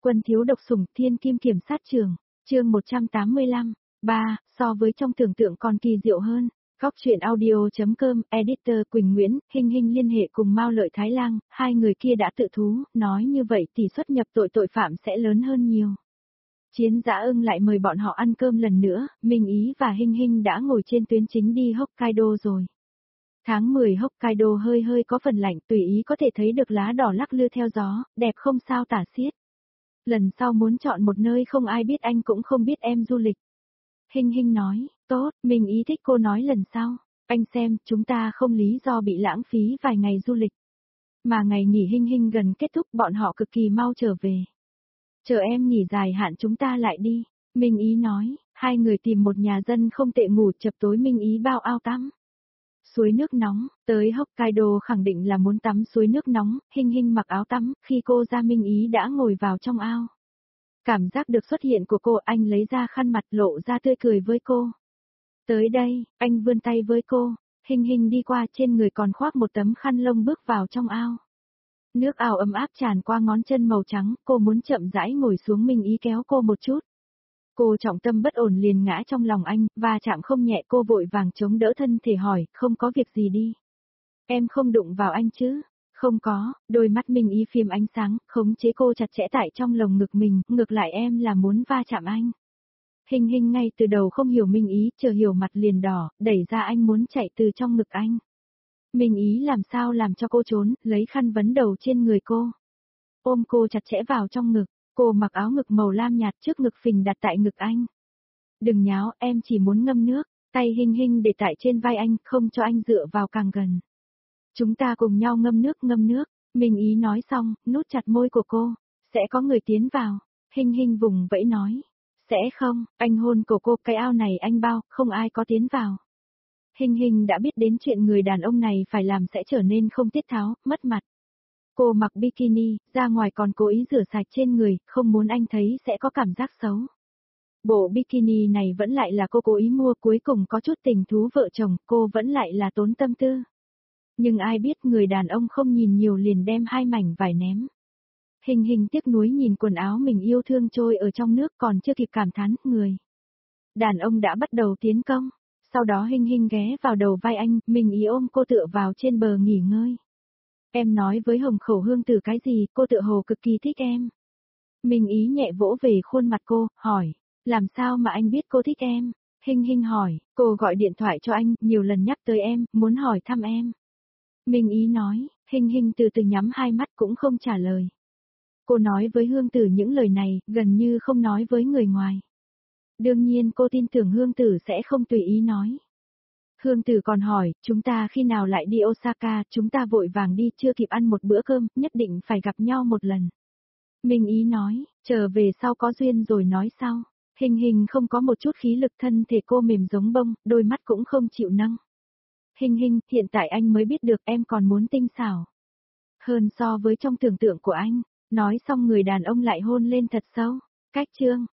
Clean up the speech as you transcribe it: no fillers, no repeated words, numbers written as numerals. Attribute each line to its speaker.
Speaker 1: Quân thiếu độc sủng thiên kim kiểm sát trường, chương 185, 3, so với trong tưởng tượng còn kỳ diệu hơn. Góc truyện audio.com, editor Quỳnh Nguyễn, Hinh liên hệ cùng Mao Lợi Thái Lang, hai người kia đã tự thú, nói như vậy tỷ suất nhập tội phạm sẽ lớn hơn nhiều. Chiến Dã Ưng lại mời bọn họ ăn cơm lần nữa, Minh Ý và Hinh đã ngồi trên tuyến chính đi Hokkaido rồi. Tháng 10 Hokkaido hơi có phần lạnh, tùy ý có thể thấy được lá đỏ lắc lư theo gió, đẹp không sao tả xiết. Lần sau muốn chọn một nơi không ai biết anh cũng không biết em du lịch. Hinh nói, tốt, Minh Ý thích cô nói lần sau. Anh xem, chúng ta không lý do bị lãng phí vài ngày du lịch. Mà ngày nghỉ Hinh gần kết thúc bọn họ cực kỳ mau trở về. Chờ em nghỉ dài hạn chúng ta lại đi. Minh Ý nói, hai người tìm một nhà dân không tệ ngủ chập tối Minh Ý bao ao tắm. Suối nước nóng, tới Hokkaido khẳng định là muốn tắm suối nước nóng, Hinh mặc áo tắm, khi cô ra Minh Ý đã ngồi vào trong ao. Cảm giác được xuất hiện của cô, anh lấy ra khăn mặt lộ ra tươi cười với cô. Tới đây, anh vươn tay với cô, Hinh đi qua trên người còn khoác một tấm khăn lông bước vào trong ao. Nước ao ấm áp tràn qua ngón chân màu trắng, cô muốn chậm rãi ngồi xuống Minh Ý kéo cô một chút. Cô trọng tâm bất ổn liền ngã trong lòng anh, và chạm không nhẹ cô vội vàng chống đỡ thân thể hỏi, không có việc gì đi. Em không đụng vào anh chứ? Không có, đôi mắt Minh Ý phim ánh sáng, khống chế cô chặt chẽ tại trong lồng ngực mình, ngược lại em là muốn va chạm anh. Hinh ngay từ đầu không hiểu Minh Ý, chờ hiểu mặt liền đỏ, đẩy ra anh muốn chạy từ trong ngực anh. Minh Ý làm sao làm cho cô trốn, lấy khăn vấn đầu trên người cô. Ôm cô chặt chẽ vào trong ngực, cô mặc áo ngực màu lam nhạt trước ngực phình đặt tại ngực anh. Đừng nháo, em chỉ muốn ngâm nước, tay Hinh để tại trên vai anh, không cho anh dựa vào càng gần. Chúng ta cùng nhau ngâm nước, Minh Ý nói xong, nút chặt môi của cô, sẽ có người tiến vào, Hinh vùng vẫy nói, sẽ không, anh hôn cổ cô, cái ao này anh bao, không ai có tiến vào. Hinh đã biết đến chuyện người đàn ông này phải làm sẽ trở nên không tiết tháo, mất mặt. Cô mặc bikini, ra ngoài còn cố ý rửa sạch trên người, không muốn anh thấy sẽ có cảm giác xấu. Bộ bikini này vẫn lại là cô cố ý mua, cuối cùng có chút tình thú vợ chồng, cô vẫn lại là tốn tâm tư. Nhưng ai biết người đàn ông không nhìn nhiều liền đem hai mảnh vải ném. Hinh tiếc nuối nhìn quần áo mình yêu thương trôi ở trong nước còn chưa kịp cảm thán, người. Đàn ông đã bắt đầu tiến công, sau đó Hinh ghé vào đầu vai anh, Minh Ý ôm cô tựa vào trên bờ nghỉ ngơi. Em nói với Hồng Khẩu Hương Tử cái gì, cô tựa hồ cực kỳ thích em. Minh Ý nhẹ vỗ về khuôn mặt cô, hỏi, làm sao mà anh biết cô thích em? Hinh hỏi, cô gọi điện thoại cho anh, nhiều lần nhắc tới em, muốn hỏi thăm em. Minh Ý nói, Hinh từ từ nhắm hai mắt cũng không trả lời. Cô nói với Hương Tử những lời này, gần như không nói với người ngoài. Đương nhiên cô tin tưởng Hương Tử sẽ không tùy ý nói. Hương Tử còn hỏi, chúng ta khi nào lại đi Osaka, chúng ta vội vàng đi, chưa kịp ăn một bữa cơm, nhất định phải gặp nhau một lần. Minh Ý nói, chờ về sau có duyên rồi nói sau. Hinh không có một chút khí lực, thân thể cô mềm giống bông, đôi mắt cũng không chịu nâng. Hinh, hiện tại anh mới biết được em còn muốn tinh xảo hơn so với trong tưởng tượng của anh. Nói xong người đàn ông lại hôn lên thật sâu. Cách chương